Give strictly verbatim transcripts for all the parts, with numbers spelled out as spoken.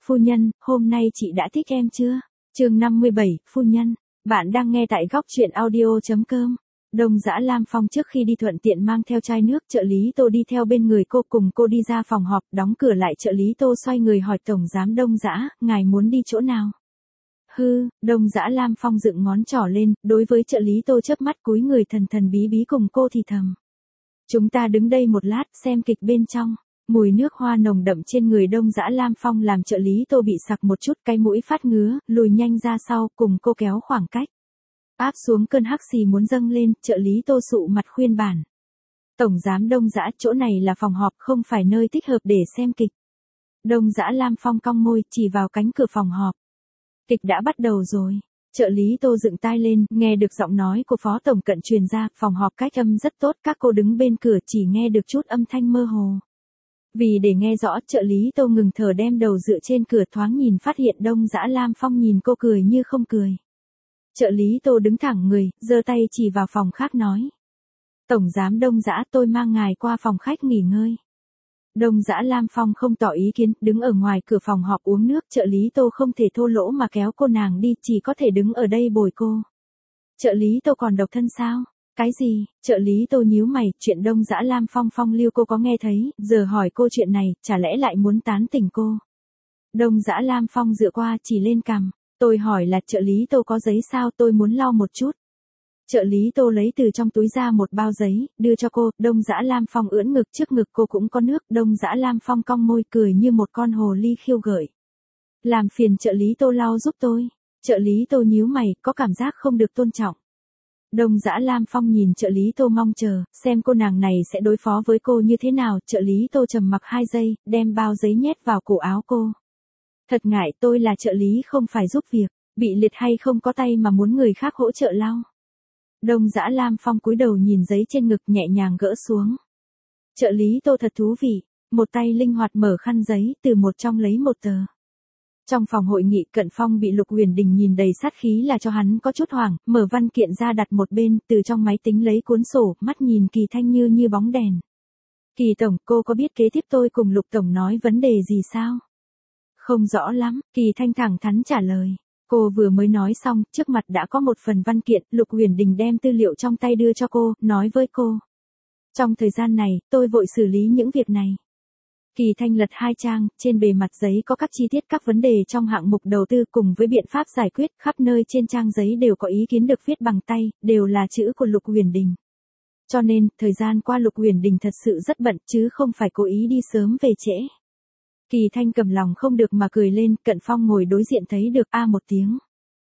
Phu nhân, hôm nay chị đã thích em chưa? Chương năm mươi bảy, phu nhân. Bạn đang nghe tại góc truyện audio chấm com. Đông Dã Lam Phong trước khi đi thuận tiện mang theo chai nước, trợ lý Tô đi theo bên người cô, cùng cô đi ra phòng họp, đóng cửa lại. Trợ lý Tô xoay người hỏi tổng giám Đông Dã, ngài muốn đi chỗ nào? Hư, Đông Dã Lam Phong dựng ngón trỏ lên, đối với trợ lý Tô chớp mắt, cúi người thần thần bí bí cùng cô thì thầm. Chúng ta đứng đây một lát, xem kịch bên trong. Mùi nước hoa nồng đậm trên người Đông Dã Lam Phong làm trợ lý Tô bị sặc một chút, cái mũi phát ngứa, lùi nhanh ra sau, cùng cô kéo khoảng cách. Áp xuống cơn hắc xì muốn dâng lên, trợ lý Tô sụ mặt khuyên bản. Tổng giám Đông Dã, chỗ này là phòng họp, không phải nơi thích hợp để xem kịch. Đông Dã Lam Phong cong môi, chỉ vào cánh cửa phòng họp. Kịch đã bắt đầu rồi. Trợ lý Tô dựng tai lên, nghe được giọng nói của phó tổng cận truyền ra, phòng họp cách âm rất tốt, các cô đứng bên cửa chỉ nghe được chút âm thanh mơ hồ. Vì để nghe rõ, trợ lý Tô ngừng thở, đem đầu dựa trên cửa, thoáng nhìn phát hiện Đông Dã Lam Phong nhìn cô cười như không cười. Trợ lý Tô đứng thẳng người, giơ tay chỉ vào phòng khác nói. Tổng giám Đông Dã, tôi mang ngài qua phòng khách nghỉ ngơi. Đông Dã Lam Phong không tỏ ý kiến, đứng ở ngoài cửa phòng họp uống nước. Trợ lý Tô không thể thô lỗ mà kéo cô nàng đi, chỉ có thể đứng ở đây bồi cô. Trợ lý Tô còn độc thân sao? Cái gì? Trợ lý Tô nhíu mày, chuyện Đông Dã Lam Phong phong lưu cô có nghe thấy, giờ hỏi cô chuyện này, chả lẽ lại muốn tán tỉnh cô? Đông Dã Lam Phong dựa qua chỉ lên cằm, tôi hỏi là trợ lý Tô có giấy sao, tôi muốn lau một chút. Trợ lý Tô lấy từ trong túi ra một bao giấy, đưa cho cô. Đông Dã Lam Phong ưỡn ngực, trước ngực cô cũng có nước. Đông Dã Lam Phong cong môi cười như một con hồ ly khiêu gợi. Làm phiền trợ lý Tô lau giúp tôi. Trợ lý Tô nhíu mày, có cảm giác không được tôn trọng. Đông Dã Lam Phong nhìn trợ lý Tô mong chờ, xem cô nàng này sẽ đối phó với cô như thế nào. Trợ lý Tô trầm mặc hai giây, đem bao giấy nhét vào cổ áo cô. Thật ngại, tôi là trợ lý không phải giúp việc, bị liệt hay không có tay mà muốn người khác hỗ trợ lau. Đông Dã Lam Phong cúi đầu nhìn giấy trên ngực, nhẹ nhàng gỡ xuống. Trợ lý Tô thật thú vị, một tay linh hoạt mở khăn giấy, từ một trong lấy một tờ. Trong phòng hội nghị, Cận Phong bị Lục Huyền Đình nhìn đầy sát khí là cho hắn có chút hoảng, mở văn kiện ra đặt một bên, từ trong máy tính lấy cuốn sổ, mắt nhìn Kỳ Thanh như như bóng đèn. Kỳ tổng, cô có biết kế tiếp tôi cùng Lục tổng nói vấn đề gì sao? Không rõ lắm, Kỳ Thanh thẳng thắn trả lời. Cô vừa mới nói xong, trước mặt đã có một phần văn kiện. Lục Huyền Đình đem tư liệu trong tay đưa cho cô, nói với cô. Trong thời gian này, tôi vội xử lý những việc này. Kỳ Thanh lật hai trang, trên bề mặt giấy có các chi tiết các vấn đề trong hạng mục đầu tư cùng với biện pháp giải quyết, khắp nơi trên trang giấy đều có ý kiến được viết bằng tay, đều là chữ của Lục Huyền Đình. Cho nên, thời gian qua Lục Huyền Đình thật sự rất bận, chứ không phải cố ý đi sớm về trễ. Kỳ Thanh cầm lòng không được mà cười lên. Cận Phong ngồi đối diện thấy được, a một tiếng.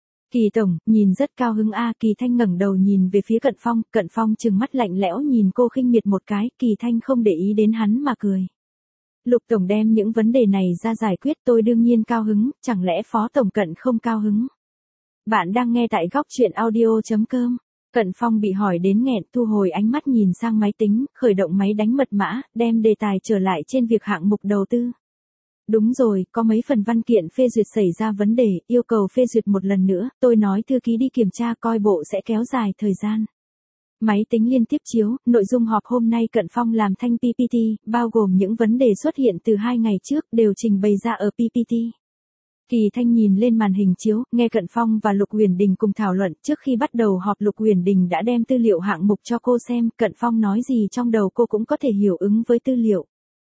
Kỳ tổng, nhìn rất cao hứng a. Kỳ Thanh ngẩng đầu nhìn về phía Cận Phong, Cận Phong trừng mắt lạnh lẽo nhìn cô khinh miệt một cái, Kỳ Thanh không để ý đến hắn mà cười. Lục tổng đem những vấn đề này ra giải quyết, tôi đương nhiên cao hứng, chẳng lẽ phó tổng Cận không cao hứng? Bạn đang nghe tại góc truyện audio chấm com. Cận Phong bị hỏi đến nghẹn, thu hồi ánh mắt nhìn sang máy tính, khởi động máy đánh mật mã, đem đề tài trở lại trên việc hạng mục đầu tư. Đúng rồi, có mấy phần văn kiện phê duyệt xảy ra vấn đề, yêu cầu phê duyệt một lần nữa, tôi nói thư ký đi kiểm tra coi bộ sẽ kéo dài thời gian. Máy tính liên tiếp chiếu, nội dung họp hôm nay Cận Phong làm thanh pê pê tê, bao gồm những vấn đề xuất hiện từ hai ngày trước, đều trình bày ra ở pê pê tê. Kỳ Thanh nhìn lên màn hình chiếu, nghe Cận Phong và Lục Huyền Đình cùng thảo luận. Trước khi bắt đầu họp, Lục Huyền Đình đã đem tư liệu hạng mục cho cô xem, Cận Phong nói gì trong đầu cô cũng có thể hiểu ứng với tư liệu.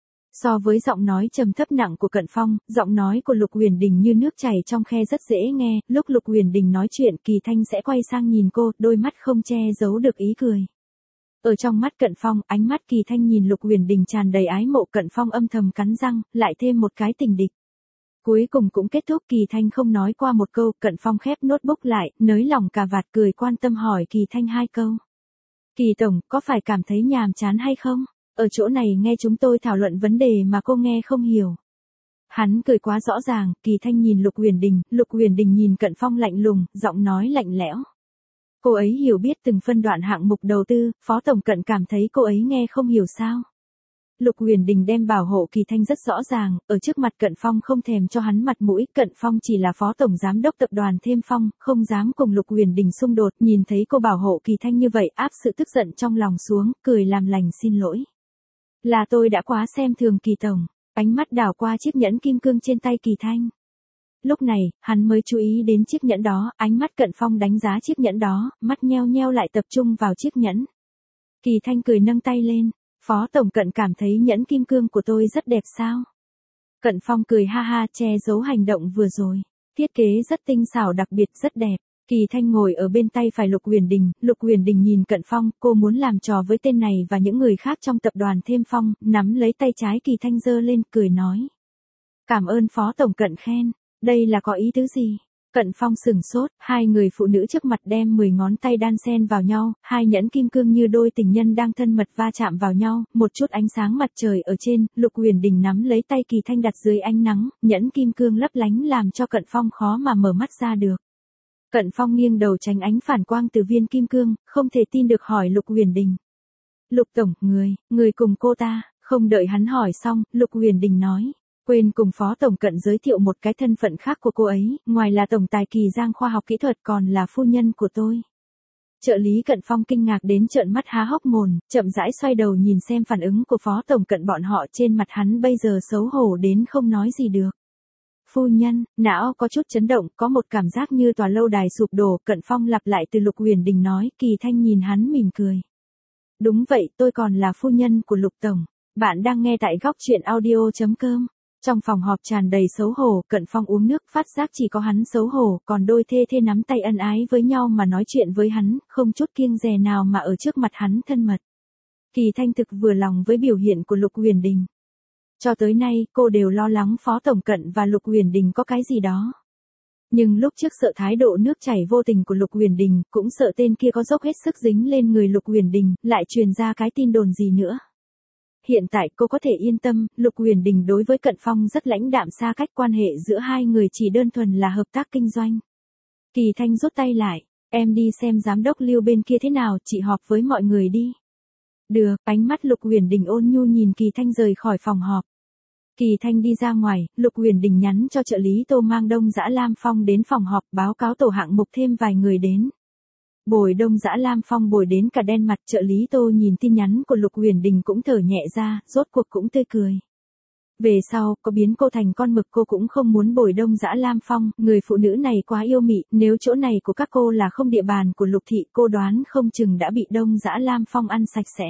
So với giọng nói trầm thấp nặng của Cận Phong, giọng nói của Lục Huyền Đình như nước chảy trong khe rất dễ nghe. Lúc Lục Huyền Đình nói chuyện, Kỳ Thanh sẽ quay sang nhìn cô, đôi mắt không che giấu được ý cười. Ở trong mắt Cận Phong, ánh mắt Kỳ Thanh nhìn Lục Huyền Đình tràn đầy ái mộ. Cận Phong âm thầm cắn răng, lại thêm một cái tình địch. Cuối cùng cũng kết thúc, Kỳ Thanh không nói qua một câu. Cận Phong khép notebook lại, nới lỏng cà vạt, cười quan tâm hỏi Kỳ Thanh hai câu. Kỳ tổng, có phải cảm thấy nhàm chán hay không? Ở chỗ này nghe chúng tôi thảo luận vấn đề mà cô nghe không hiểu. Hắn cười quá rõ ràng. Kỳ Thanh nhìn Lục Huyền Đình, Lục Huyền Đình nhìn Cận Phong lạnh lùng, giọng nói lạnh lẽo. Cô ấy hiểu biết từng phân đoạn hạng mục đầu tư, phó tổng Cận cảm thấy cô ấy nghe không hiểu sao? Lục Huyền Đình đem bảo hộ Kỳ Thanh rất rõ ràng, ở trước mặt Cận Phong không thèm cho hắn mặt mũi. Cận Phong chỉ là phó tổng giám đốc tập đoàn Thêm Phong, không dám cùng Lục Huyền Đình xung đột. Nhìn thấy cô bảo hộ Kỳ Thanh như vậy, áp sự tức giận trong lòng xuống, cười làm lành xin lỗi. Là tôi đã quá xem thường Kỳ tổng. Ánh mắt đảo qua chiếc nhẫn kim cương trên tay Kỳ Thanh. Lúc này, hắn mới chú ý đến chiếc nhẫn đó, ánh mắt Cận Phong đánh giá chiếc nhẫn đó, mắt nheo nheo lại tập trung vào chiếc nhẫn. Kỳ Thanh cười nâng tay lên, Phó Tổng Cận cảm thấy nhẫn kim cương của tôi rất đẹp sao? Cận Phong cười ha ha che giấu hành động vừa rồi. Thiết kế rất tinh xảo đặc biệt rất đẹp. Kỳ Thanh ngồi ở bên tay phải Lục Huyền Đình, Lục Huyền Đình nhìn Cận Phong, cô muốn làm trò với tên này và những người khác trong tập đoàn Thêm Phong, nắm lấy tay trái Kỳ Thanh giơ lên, cười nói. Cảm ơn Phó Tổng Cận khen, đây là có ý tứ gì? Cận Phong sửng sốt, hai người phụ nữ trước mặt đem mười ngón tay đan xen vào nhau, hai nhẫn kim cương như đôi tình nhân đang thân mật va chạm vào nhau, một chút ánh sáng mặt trời ở trên, Lục Huyền Đình nắm lấy tay Kỳ Thanh đặt dưới ánh nắng, nhẫn kim cương lấp lánh làm cho Cận Phong khó mà mở mắt ra được. Cận Phong nghiêng đầu tránh ánh phản quang từ viên kim cương, không thể tin được hỏi Lục Huyền Đình. Lục Tổng, người, người cùng cô ta, không đợi hắn hỏi xong, Lục Huyền Đình nói. Quên cùng Phó Tổng Cận giới thiệu một cái thân phận khác của cô ấy, ngoài là Tổng tài Kỳ Giang khoa học kỹ thuật còn là phu nhân của tôi. Trợ lý Cận Phong kinh ngạc đến trợn mắt há hốc mồm, chậm rãi xoay đầu nhìn xem phản ứng của Phó Tổng Cận bọn họ, trên mặt hắn bây giờ xấu hổ đến không nói gì được. Phu nhân, não có chút chấn động, có một cảm giác như tòa lâu đài sụp đổ, Cận Phong lặp lại từ Lục Huyền Đình nói, Kỳ Thanh nhìn hắn mỉm cười. Đúng vậy, tôi còn là phu nhân của Lục Tổng. Bạn đang nghe tại góc truyện audio chấm com. Trong phòng họp tràn đầy xấu hổ, Cận Phong uống nước, phát giác chỉ có hắn xấu hổ, còn đôi thê thê nắm tay ân ái với nhau mà nói chuyện với hắn, không chút kiêng dè nào mà ở trước mặt hắn thân mật. Kỳ Thanh thực vừa lòng với biểu hiện của Lục Huyền Đình. Cho tới nay, cô đều lo lắng Phó Tổng Cận và Lục Huyền Đình có cái gì đó. Nhưng lúc trước sợ thái độ nước chảy vô tình của Lục Huyền Đình, cũng sợ tên kia có dốc hết sức dính lên người Lục Huyền Đình, lại truyền ra cái tin đồn gì nữa. Hiện tại cô có thể yên tâm, Lục Huyền Đình đối với Cận Phong rất lãnh đạm, xa cách, quan hệ giữa hai người chỉ đơn thuần là hợp tác kinh doanh. Kỳ Thanh rút tay lại, em đi xem giám đốc Lưu bên kia thế nào, chị họp với mọi người đi. Được, ánh mắt Lục Huyền Đình ôn nhu nhìn Kỳ Thanh rời khỏi phòng họp. Kỳ Thanh đi ra ngoài, Lục Huyền Đình nhắn cho trợ lý Tô mang Đông Dã Lam Phong đến phòng họp báo cáo tổ hạng mục thêm vài người đến. Bồi Đông Dã Lam Phong bồi đến cả đen mặt, trợ lý Tô nhìn tin nhắn của Lục Huyền Đình cũng thở nhẹ ra, rốt cuộc cũng tươi cười. Về sau, có biến cô thành con mực cô cũng không muốn bồi Đông Dã Lam Phong, người phụ nữ này quá yêu mị, nếu chỗ này của các cô là không địa bàn của Lục thị, cô đoán không chừng đã bị Đông Dã Lam Phong ăn sạch sẽ.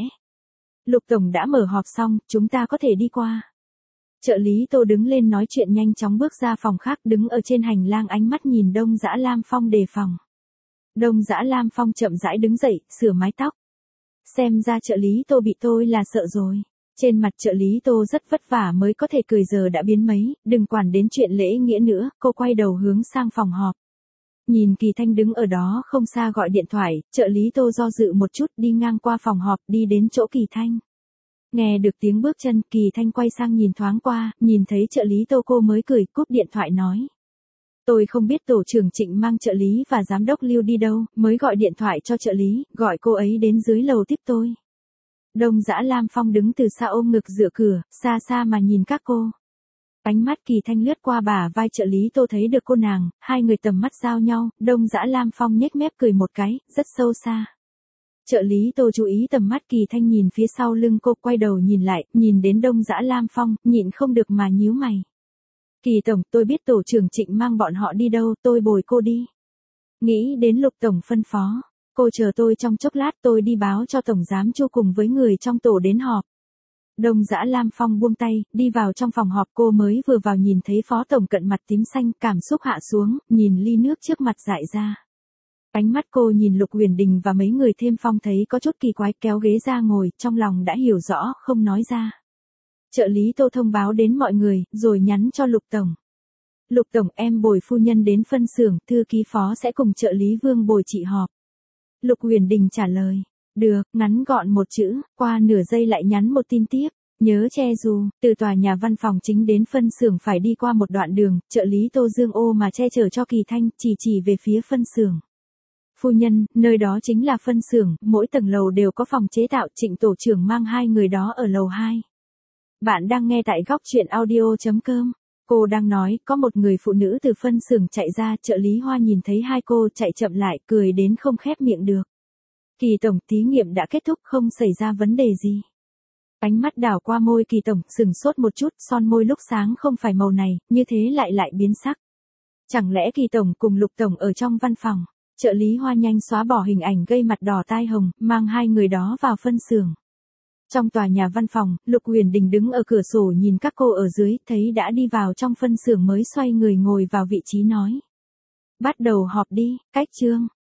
Lục Tổng đã mở họp xong, chúng ta có thể đi qua. Trợ lý Tô đứng lên nói chuyện nhanh chóng bước ra phòng khác, đứng ở trên hành lang ánh mắt nhìn Đông Dã Lam Phong đề phòng. Đông Dã Lam Phong chậm rãi đứng dậy, sửa mái tóc. Xem ra trợ lý Tô bị tôi là sợ rồi. Trên mặt trợ lý Tô rất vất vả mới có thể cười, giờ đã biến mấy, đừng quản đến chuyện lễ nghĩa nữa, cô quay đầu hướng sang phòng họp. Nhìn Kỳ Thanh đứng ở đó không xa gọi điện thoại, trợ lý Tô do dự một chút đi ngang qua phòng họp đi đến chỗ Kỳ Thanh. Nghe được tiếng bước chân, Kỳ Thanh quay sang nhìn thoáng qua, nhìn thấy trợ lý Tô cô mới cười, cúp điện thoại nói. Tôi không biết tổ trưởng Trịnh mang trợ lý và giám đốc Lưu đi đâu, mới gọi điện thoại cho trợ lý, gọi cô ấy đến dưới lầu tiếp tôi. Đông Dã Lam Phong đứng từ xa ôm ngực dựa cửa, xa xa mà nhìn các cô. Ánh mắt Kỳ Thanh lướt qua bả vai trợ lý Tô thấy được cô nàng, hai người tầm mắt giao nhau, Đông Dã Lam Phong nhếch mép cười một cái, rất sâu xa. Trợ lý Tô chú ý tầm mắt Kỳ Thanh nhìn phía sau lưng cô, quay đầu nhìn lại, nhìn đến Đông Dã Lam Phong, nhịn không được mà nhíu mày. Kỳ Tổng, tôi biết tổ trưởng Trịnh mang bọn họ đi đâu, tôi bồi cô đi. Nghĩ đến Lục Tổng phân phó, cô chờ tôi trong chốc lát, tôi đi báo cho Tổng giám Chu cùng với người trong tổ đến họp. Đông Dã Lam Phong buông tay, đi vào trong phòng họp, cô mới vừa vào nhìn thấy Phó Tổng Cận mặt tím xanh, cảm xúc hạ xuống, nhìn ly nước trước mặt dại ra. Ánh mắt cô nhìn Lục Huyền Đình và mấy người Thêm Phong thấy có chút kỳ quái, kéo ghế ra ngồi, trong lòng đã hiểu rõ, không nói ra. Trợ lý Tô thông báo đến mọi người, rồi nhắn cho Lục Tổng. Lục Tổng, em bồi phu nhân đến phân xưởng, thư ký Phó sẽ cùng trợ lý Vương bồi chị họp. Lục Huyền Đình trả lời. Được, ngắn gọn một chữ, qua nửa giây lại nhắn một tin tiếp. Nhớ che dù, từ tòa nhà văn phòng chính đến phân xưởng phải đi qua một đoạn đường, trợ lý Tô Dương ô mà che chở cho Kỳ Thanh, chỉ chỉ về phía phân xưởng. Phu nhân, nơi đó chính là phân xưởng, mỗi tầng lầu đều có phòng chế tạo, Trịnh tổ trưởng mang hai người đó ở lầu hai. Bạn đang nghe tại góc truyện audio chấm com. Cô đang nói, có một người phụ nữ từ phân xưởng chạy ra, trợ lý Hoa nhìn thấy hai cô chạy chậm lại, cười đến không khép miệng được. Kỳ Tổng, thí nghiệm đã kết thúc, không xảy ra vấn đề gì. Ánh mắt đảo qua môi Kỳ Tổng, sừng sốt một chút, son môi lúc sáng không phải màu này, như thế lại lại biến sắc. Chẳng lẽ Kỳ tổng cùng Lục tổng ở trong văn phòng? Trợ lý Hoa nhanh xóa bỏ hình ảnh gây mặt đỏ tai hồng, mang hai người đó vào phân xưởng. Trong tòa nhà văn phòng, Lục Huyền Đình đứng ở cửa sổ nhìn các cô ở dưới, thấy đã đi vào trong phân xưởng mới xoay người ngồi vào vị trí nói. Bắt đầu họp đi, cách chương.